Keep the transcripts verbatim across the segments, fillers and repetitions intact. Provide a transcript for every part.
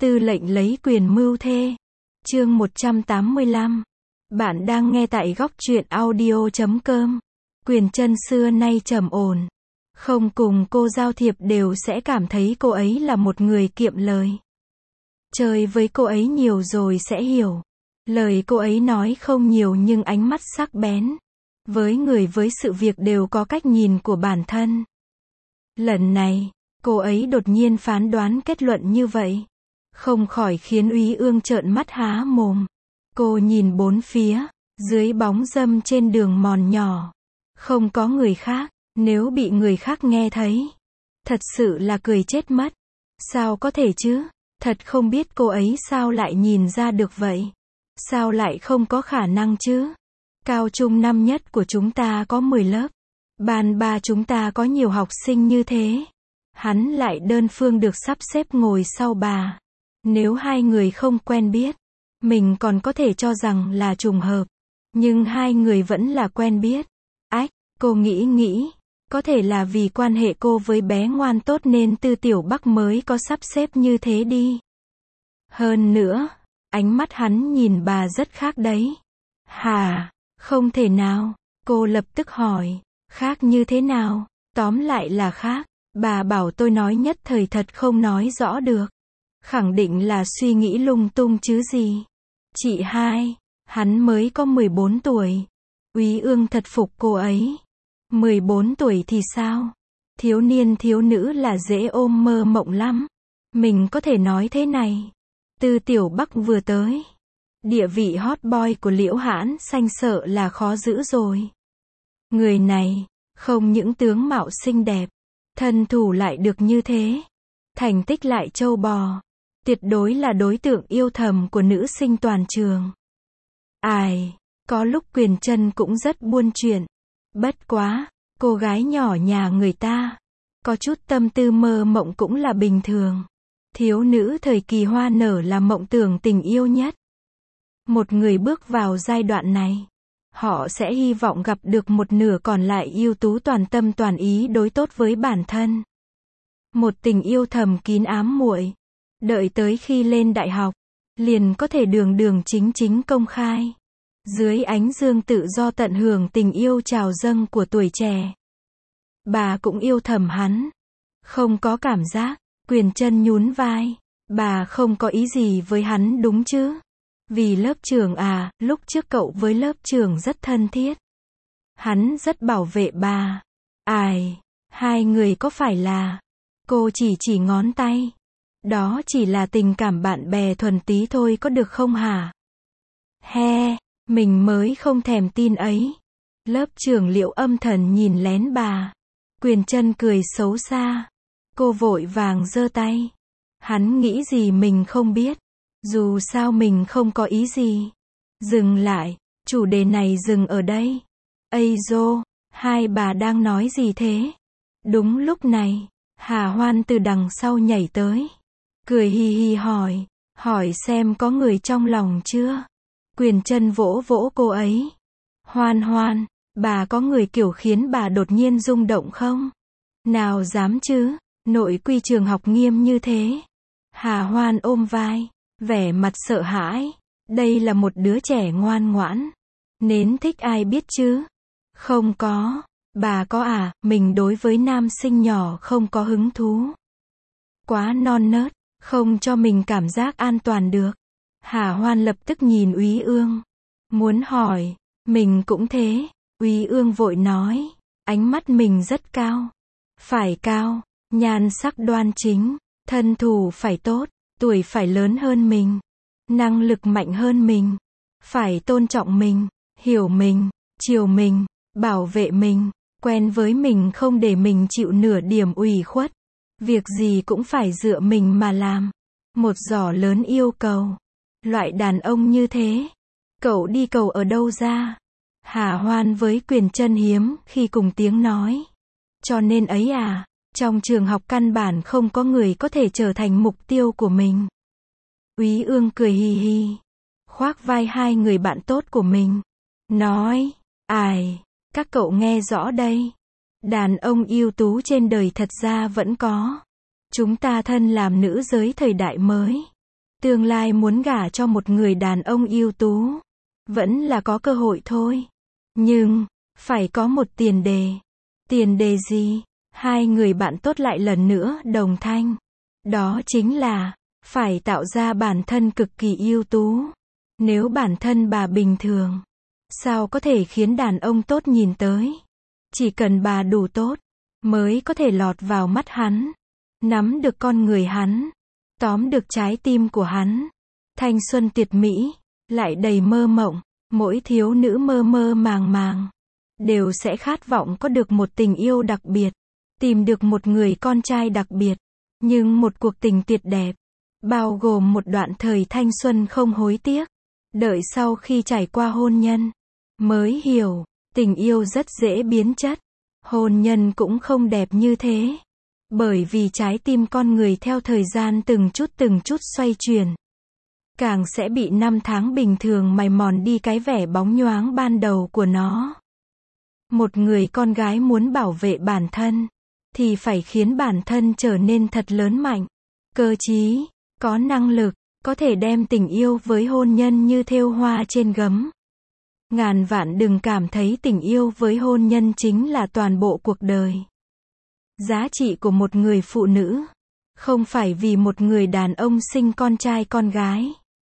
Tư lệnh lấy quyền mưu thê. Chương một trăm tám mươi lăm. Bạn đang nghe tại góc truyện audio chấm com. Quyền Chân xưa nay trầm ổn. Không cùng cô giao thiệp đều sẽ cảm thấy cô ấy là một người kiệm lời. Chơi với cô ấy nhiều rồi sẽ hiểu. Lời cô ấy nói không nhiều nhưng ánh mắt sắc bén. Với người với sự việc đều có cách nhìn của bản thân. Lần này, cô ấy đột nhiên phán đoán kết luận như vậy. Không khỏi khiến Úy Ương trợn mắt há mồm. Cô nhìn bốn phía, dưới bóng râm trên đường mòn nhỏ. Không có người khác, nếu bị người khác nghe thấy. Thật sự là cười chết mất. Sao có thể chứ? Thật không biết cô ấy sao lại nhìn ra được vậy. Sao lại không có khả năng chứ? Cao trung năm nhất của chúng ta có mười lớp. Ban ba chúng ta có nhiều học sinh như thế. Hắn lại đơn phương được sắp xếp ngồi sau bà. Nếu hai người không quen biết, mình còn có thể cho rằng là trùng hợp. Nhưng hai người vẫn là quen biết. Ách, cô nghĩ nghĩ. Có thể là vì quan hệ cô với bé ngoan tốt nên Tư Tiểu Bắc mới có sắp xếp như thế đi. Hơn nữa, ánh mắt hắn nhìn bà rất khác đấy. Hả? Không thể nào. Cô lập tức hỏi. Khác như thế nào? Tóm lại là khác. Bà bảo tôi nói nhất thời thật không nói rõ được. Khẳng định là suy nghĩ lung tung chứ gì. Chị hai, hắn mới có mười bốn tuổi. Úy Ương thật phục cô ấy. mười bốn tuổi thì sao? Thiếu niên thiếu nữ là dễ ôm mơ mộng lắm. Mình có thể nói thế này. Tư Tiểu Bắc vừa tới. Địa vị hot boy của Liễu Hãn Xanh sợ là khó giữ rồi. Người này, không những tướng mạo xinh đẹp, thân thủ lại được như thế. Thành tích lại trâu bò. Tuyệt đối là đối tượng yêu thầm của nữ sinh toàn trường. Ai, có lúc Quyền Chân cũng rất buôn chuyện. Bất quá, cô gái nhỏ nhà người ta, có chút tâm tư mơ mộng cũng là bình thường. Thiếu nữ thời kỳ hoa nở là mộng tưởng tình yêu nhất. Một người bước vào giai đoạn này, họ sẽ hy vọng gặp được một nửa còn lại ưu tú toàn tâm toàn ý đối tốt với bản thân. Một tình yêu thầm kín ám muội. Đợi tới khi lên đại học, liền có thể đường đường chính chính công khai. Dưới ánh dương tự do tận hưởng tình yêu trào dâng của tuổi trẻ. Bà cũng yêu thầm hắn. Không có cảm giác. Quyền Chân nhún vai. Bà không có ý gì với hắn đúng chứ? Vì lớp trưởng à, lúc trước cậu với lớp trưởng rất thân thiết. Hắn rất bảo vệ bà. Ai, hai người có phải là... Cô chỉ chỉ ngón tay. Đó chỉ là tình cảm bạn bè thuần tí thôi có được không hả? He, mình mới không thèm tin ấy. Lớp trưởng Liễu âm thần nhìn lén bà. Quyền Chân cười xấu xa. Cô vội vàng giơ tay. Hắn nghĩ gì mình không biết. Dù sao mình không có ý gì. Dừng lại, chủ đề này dừng ở đây. Ây dô, hai bà đang nói gì thế? Đúng lúc này, Hà Hoan từ đằng sau nhảy tới. Cười hi hi hỏi, hỏi xem có người trong lòng chưa? Quyền Chân vỗ vỗ cô ấy. Hoan Hoan, bà có người kiểu khiến bà đột nhiên rung động không? Nào dám chứ, nội quy trường học nghiêm như thế. Hà Hoan ôm vai, vẻ mặt sợ hãi. Đây là một đứa trẻ ngoan ngoãn. Nến thích ai biết chứ? Không có. Bà có à, mình đối với nam sinh nhỏ không có hứng thú. Quá non nớt. Không cho mình cảm giác an toàn được. Hà Hoan lập tức nhìn Úy Ương. Muốn hỏi. Mình cũng thế. Úy Ương vội nói. Ánh mắt mình rất cao. Phải cao. Nhan sắc đoan chính. Thân thủ phải tốt. Tuổi phải lớn hơn mình. Năng lực mạnh hơn mình. Phải tôn trọng mình. Hiểu mình. Chiều mình. Bảo vệ mình. Quen với mình không để mình chịu nửa điểm ủy khuất. Việc gì cũng phải dựa mình mà làm. Một giỏ lớn yêu cầu. Loại đàn ông như thế. Cậu đi cầu ở đâu ra? Hà Hoan với Quyền Chân hiếm khi cùng tiếng nói. Cho nên ấy à, trong trường học căn bản không có người có thể trở thành mục tiêu của mình. Úy Ương cười hi hi. Khoác vai hai người bạn tốt của mình. Nói, ai, các cậu nghe rõ đây. Đàn ông ưu tú trên đời thật ra vẫn có. Chúng ta thân làm nữ giới thời đại mới. Tương lai muốn gả cho một người đàn ông ưu tú, vẫn là có cơ hội thôi. Nhưng, phải có một tiền đề. Tiền đề gì? Hai người bạn tốt lại lần nữa đồng thanh. Đó chính là, phải tạo ra bản thân cực kỳ ưu tú. Nếu bản thân bà bình thường, sao có thể khiến đàn ông tốt nhìn tới? Chỉ cần bà đủ tốt, mới có thể lọt vào mắt hắn, nắm được con người hắn, tóm được trái tim của hắn. Thanh xuân tuyệt mỹ, lại đầy mơ mộng, mỗi thiếu nữ mơ mơ màng màng, đều sẽ khát vọng có được một tình yêu đặc biệt, tìm được một người con trai đặc biệt. Nhưng một cuộc tình tuyệt đẹp, bao gồm một đoạn thời thanh xuân không hối tiếc, đợi sau khi trải qua hôn nhân, mới hiểu, tình yêu rất dễ biến chất. Hôn nhân cũng không đẹp như thế. Bởi vì trái tim con người theo thời gian từng chút từng chút xoay chuyển, càng sẽ bị năm tháng bình thường mài mòn đi cái vẻ bóng nhoáng ban đầu của nó. Một người con gái muốn bảo vệ bản thân, thì phải khiến bản thân trở nên thật lớn mạnh, cơ trí, có năng lực, có thể đem tình yêu với hôn nhân như thêu hoa trên gấm. Ngàn vạn đừng cảm thấy tình yêu với hôn nhân chính là toàn bộ cuộc đời. Giá trị của một người phụ nữ, không phải vì một người đàn ông sinh con trai con gái.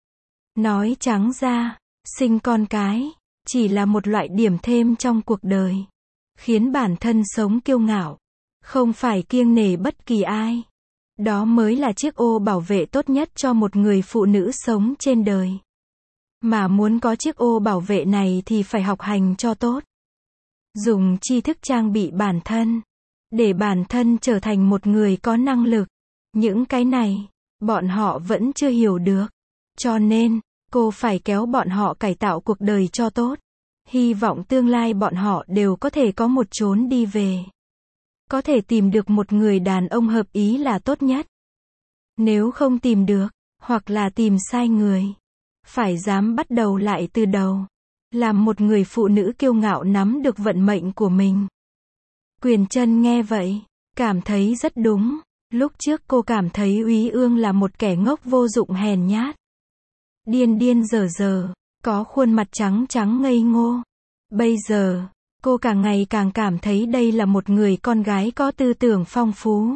Nói trắng ra, sinh con cái, chỉ là một loại điểm thêm trong cuộc đời. Khiến bản thân sống kiêu ngạo, không phải kiêng nể bất kỳ ai. Đó mới là chiếc ô bảo vệ tốt nhất cho một người phụ nữ sống trên đời. Mà muốn có chiếc ô bảo vệ này thì phải học hành cho tốt. Dùng tri thức trang bị bản thân, để bản thân trở thành một người có năng lực. Những cái này, bọn họ vẫn chưa hiểu được. Cho nên, cô phải kéo bọn họ cải tạo cuộc đời cho tốt. Hy vọng tương lai bọn họ đều có thể có một chốn đi về. Có thể tìm được một người đàn ông hợp ý là tốt nhất. Nếu không tìm được, hoặc là tìm sai người, phải dám bắt đầu lại từ đầu. Làm một người phụ nữ kiêu ngạo nắm được vận mệnh của mình. Quyền Trân nghe vậy, cảm thấy rất đúng. Lúc trước cô cảm thấy Úy Ương là một kẻ ngốc vô dụng hèn nhát. Điên điên dở dở, có khuôn mặt trắng trắng ngây ngô. Bây giờ, cô càng ngày càng cảm thấy đây là một người con gái có tư tưởng phong phú.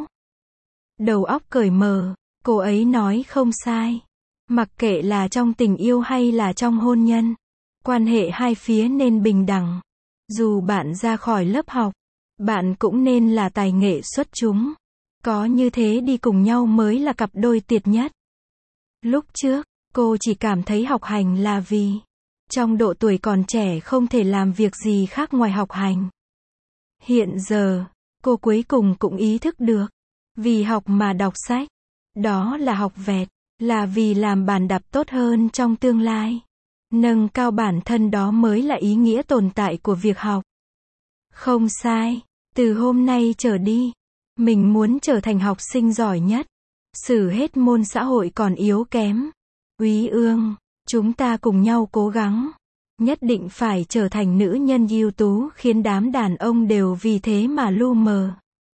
Đầu óc cởi mở, cô ấy nói không sai. Mặc kệ là trong tình yêu hay là trong hôn nhân, quan hệ hai phía nên bình đẳng. Dù bạn ra khỏi lớp học, bạn cũng nên là tài nghệ xuất chúng. Có như thế đi cùng nhau mới là cặp đôi tuyệt nhất. Lúc trước, cô chỉ cảm thấy học hành là vì trong độ tuổi còn trẻ không thể làm việc gì khác ngoài học hành. Hiện giờ, cô cuối cùng cũng ý thức được, vì học mà đọc sách, đó là học vẹt, là vì làm bàn đạp tốt hơn trong tương lai. Nâng cao bản thân đó mới là ý nghĩa tồn tại của việc học. Không sai, từ hôm nay trở đi, mình muốn trở thành học sinh giỏi nhất. Xử hết môn xã hội còn yếu kém. Úy Ương, chúng ta cùng nhau cố gắng. Nhất định phải trở thành nữ nhân ưu tú khiến đám đàn ông đều vì thế mà lu mờ.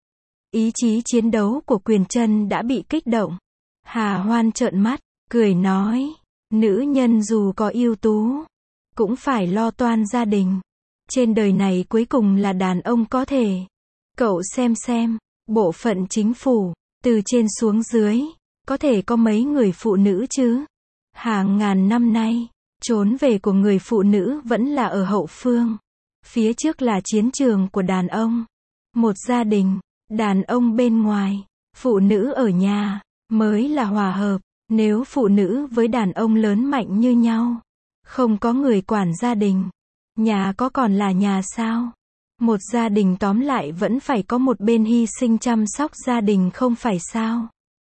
Ý chí chiến đấu của Quyền Trân đã bị kích động. Hà Hoan trợn mắt, cười nói, nữ nhân dù có ưu tú, cũng phải lo toan gia đình. Trên đời này cuối cùng là đàn ông có thể. Cậu xem xem, bộ phận chính phủ, từ trên xuống dưới, có thể có mấy người phụ nữ chứ? Hàng ngàn năm nay, trốn về của người phụ nữ vẫn là ở hậu phương. Phía trước là chiến trường của đàn ông. Một gia đình, đàn ông bên ngoài, phụ nữ ở nhà, mới là hòa hợp. Nếu phụ nữ với đàn ông lớn mạnh như nhau, không có người quản gia đình, nhà có còn là nhà sao? Một gia đình tóm lại vẫn phải có một bên hy sinh chăm sóc gia đình không phải sao?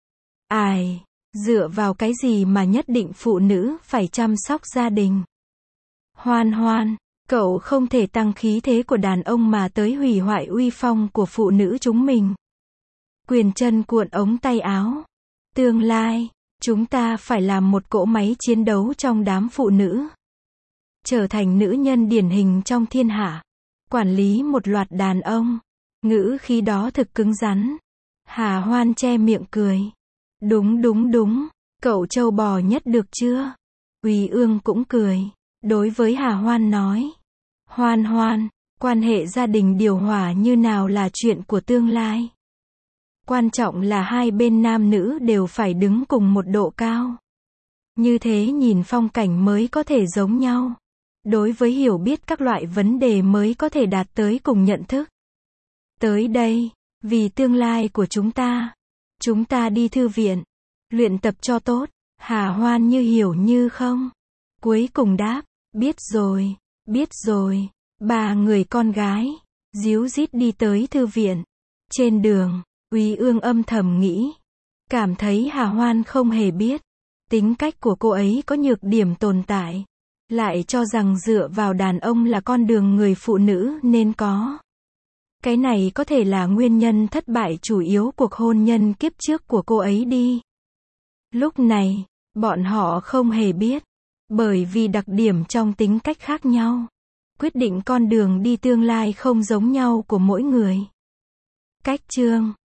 Ai, dựa vào cái gì mà nhất định phụ nữ phải chăm sóc gia đình? Hoan Hoan, cậu không thể tăng khí thế của đàn ông mà tới hủy hoại uy phong của phụ nữ chúng mình. Quyền Trân cuộn ống tay áo. Tương lai, chúng ta phải làm một cỗ máy chiến đấu trong đám phụ nữ. Trở thành nữ nhân điển hình trong thiên hạ. Quản lý một loạt đàn ông. Ngữ khí đó thực cứng rắn. Hà Hoan che miệng cười. Đúng đúng đúng, Cậu trâu bò nhất được chưa? Úy Ương cũng cười. Đối với Hà Hoan nói. Hoan Hoan, quan hệ gia đình điều hòa như nào là chuyện của tương lai. Quan trọng là hai bên nam nữ đều phải đứng cùng một độ cao. Như thế nhìn phong cảnh mới có thể giống nhau. Đối với hiểu biết các loại vấn đề mới có thể đạt tới cùng nhận thức. Tới đây, vì tương lai của chúng ta, chúng ta đi thư viện, luyện tập cho tốt. Hà Hoan như hiểu như không. Cuối cùng đáp, biết rồi, biết rồi. Ba người con gái, díu dít đi tới thư viện. Trên đường, Úy Ương âm thầm nghĩ. Cảm thấy Hà Hoan không hề biết. Tính cách của cô ấy có nhược điểm tồn tại. Lại cho rằng dựa vào đàn ông là con đường người phụ nữ nên có. Cái này có thể là nguyên nhân thất bại chủ yếu cuộc hôn nhân kiếp trước của cô ấy đi. Lúc này, bọn họ không hề biết. Bởi vì đặc điểm trong tính cách khác nhau. Quyết định con đường đi tương lai không giống nhau của mỗi người. Cách chương